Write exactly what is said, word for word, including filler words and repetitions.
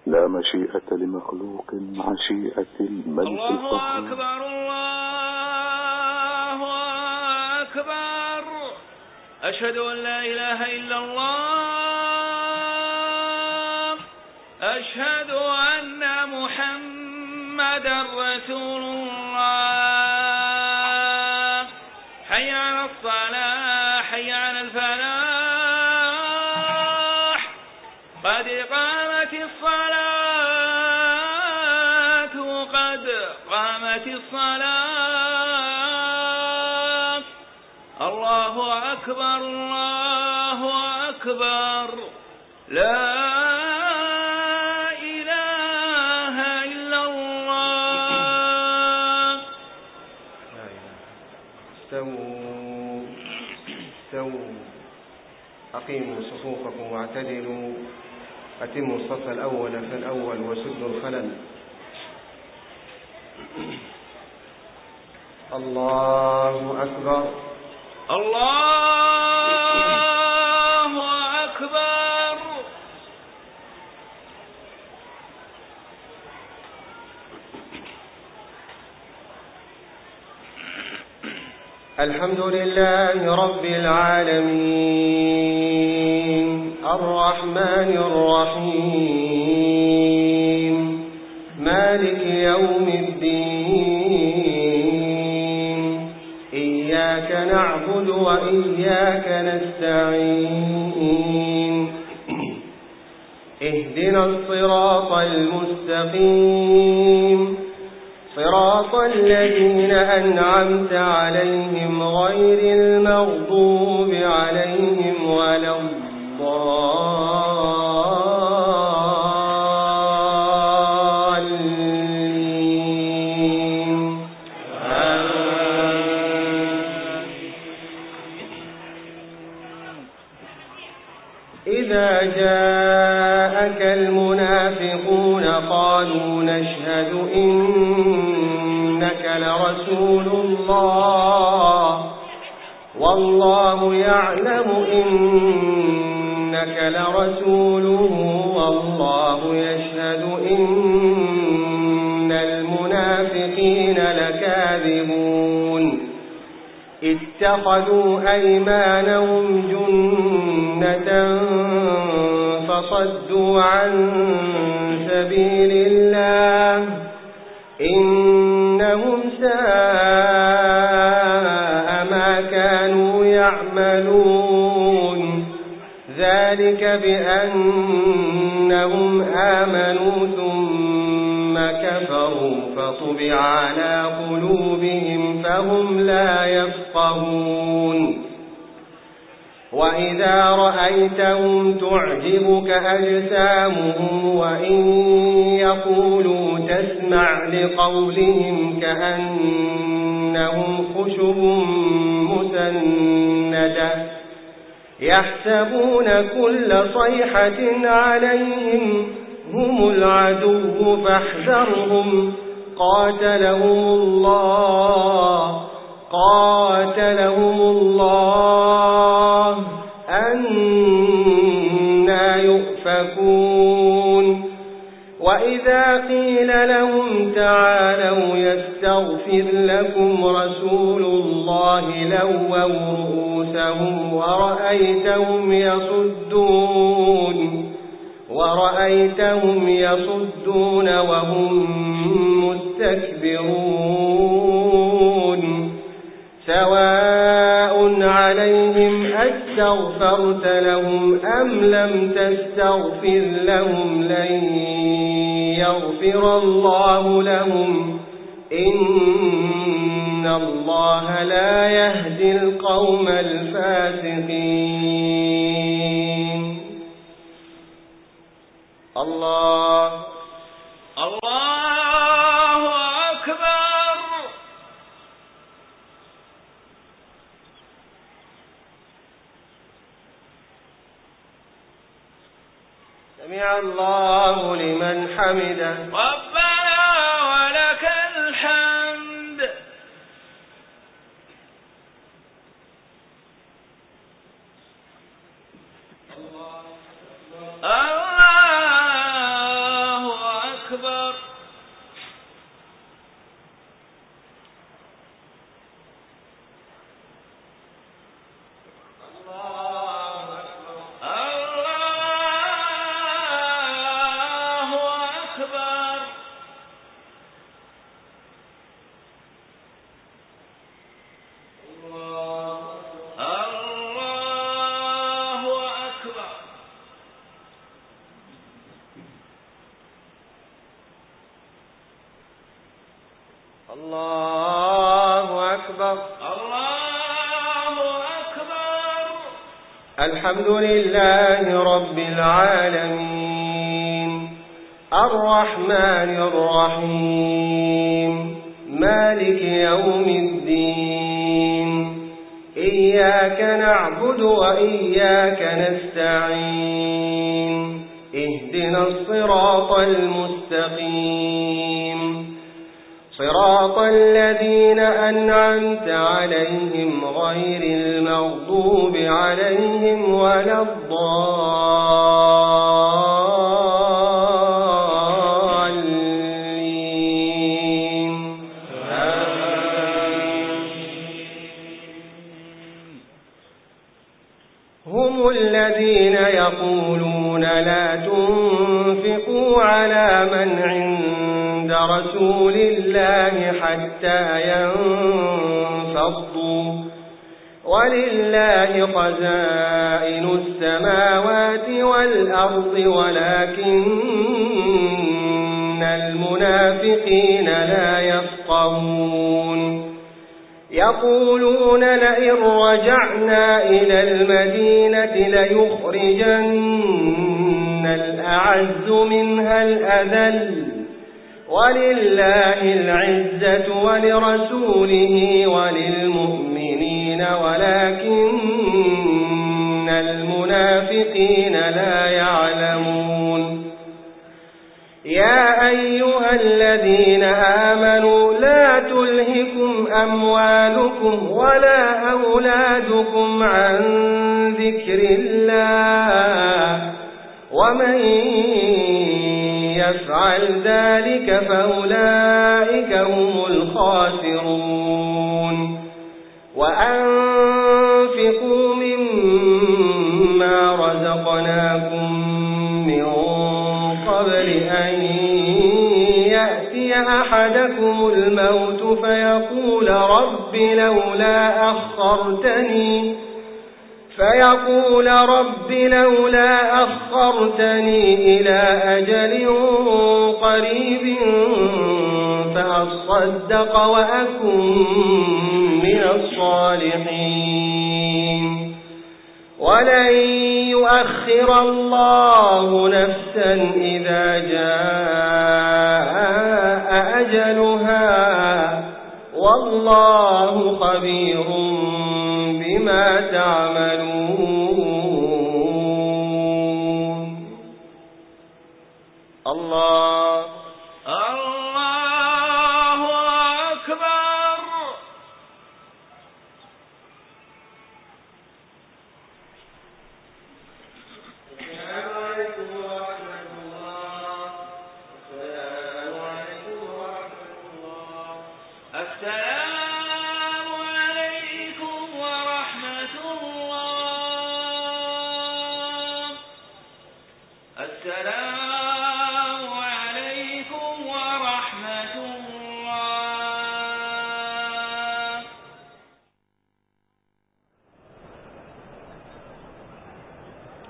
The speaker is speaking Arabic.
لا مشيئة لمخلوق مع شيئة الملك الله القهار. أكبر الله أكبر. أشهد أن لا إله إلا الله. أشهد أن محمدا رسول الله. حي على الصلاة حي على الفلاح. قد قامت الصلاة قد قامت الصلاة. الله أكبر الله أكبر. لا إله إلا الله. لا إله. استووا استووا أقيموا صفوفكم واعتدلوا. أتموا الصف الأول في الأول وسدوا الخلل. الله أكبر الله أكبر. الحمد لله رب العالمين الرحمن الرحيم مالك يوم الدين. إياك نعبد وإياك نستعين. اهدنا الصراط المستقيم صراط الذين أنعمت عليهم غير المغضوب عليهم ولا الضالين. إذا جاءك المنافقون قالوا نشهد إنك لرسول الله والله يعلم إنك لرسوله والله يشهد إن المنافقين لكاذبون. اتخذوا أيمانهم جنة فصدوا عن سبيل الله إنهم ساء ما كانوا يعملون. ذلك بأنهم آمنوا ثم كفروا فطبع على قلوبهم فهم لا يفقهون. وإذا رأيتهم تعجبك أجسامهم وإن يقولوا تسمع لقولهم كأنهم خشب مسندة يحسبون كل صيحة عليهم هم العدو فاحذرهم. قاتلهم الله قاتلهم الله أنى يؤفكون. وإذا قيل لهم تعالوا يستغفر لكم رسول الله لووا رؤوسهم ورأيتهم يصدون ورأيتهم يصدون وهم مستكبرون. سواء عليهم أستغفرت لهم أم لم تستغفر لهم لن يغفر الله لهم إن الله لا يهدي القوم الفاسقين. الله الله أكبر. سمع الله لمن حمده. ربنا ولك الحمد. الله الله أكبر. الله أكبر. الحمد لله رب العالمين الرحمن الرحيم مالك يوم الدين إياك نعبد وإياك نستعين اهدنا الصراط المستقيم صراط الذين أنعمت عليهم غير المغضوب عليهم ولا الضالين. هم الذين يقولون لا تنفقوا على من عند رسول الله حتى ينفضوا ولله خزائن السماوات والأرض ولكن المنافقين لا يفقهون. يقولون لئن رجعنا إلى المدينة ليخرجن الأعز منها الأذل ولله العزة ولرسوله وللمؤمنين ولكن المنافقين لا يعلمون. يا أيها الذين آمنوا لا تلهكم أموالكم ولا أولادكم عن ذكر الله ومن يفعل ذلك فأولئك هم الخاسرون. وأنفقوا مما رزقناكم من قبل أن يأتي أحدكم الموت فيقول رب لولا أخرتني فيقول رب لولا أخرتني إلى أجل قريب فأصدق وأكن من الصالحين. ولن يؤخر الله نفسا إذا جاء أجلها والله خبير بما تعملون. الله الله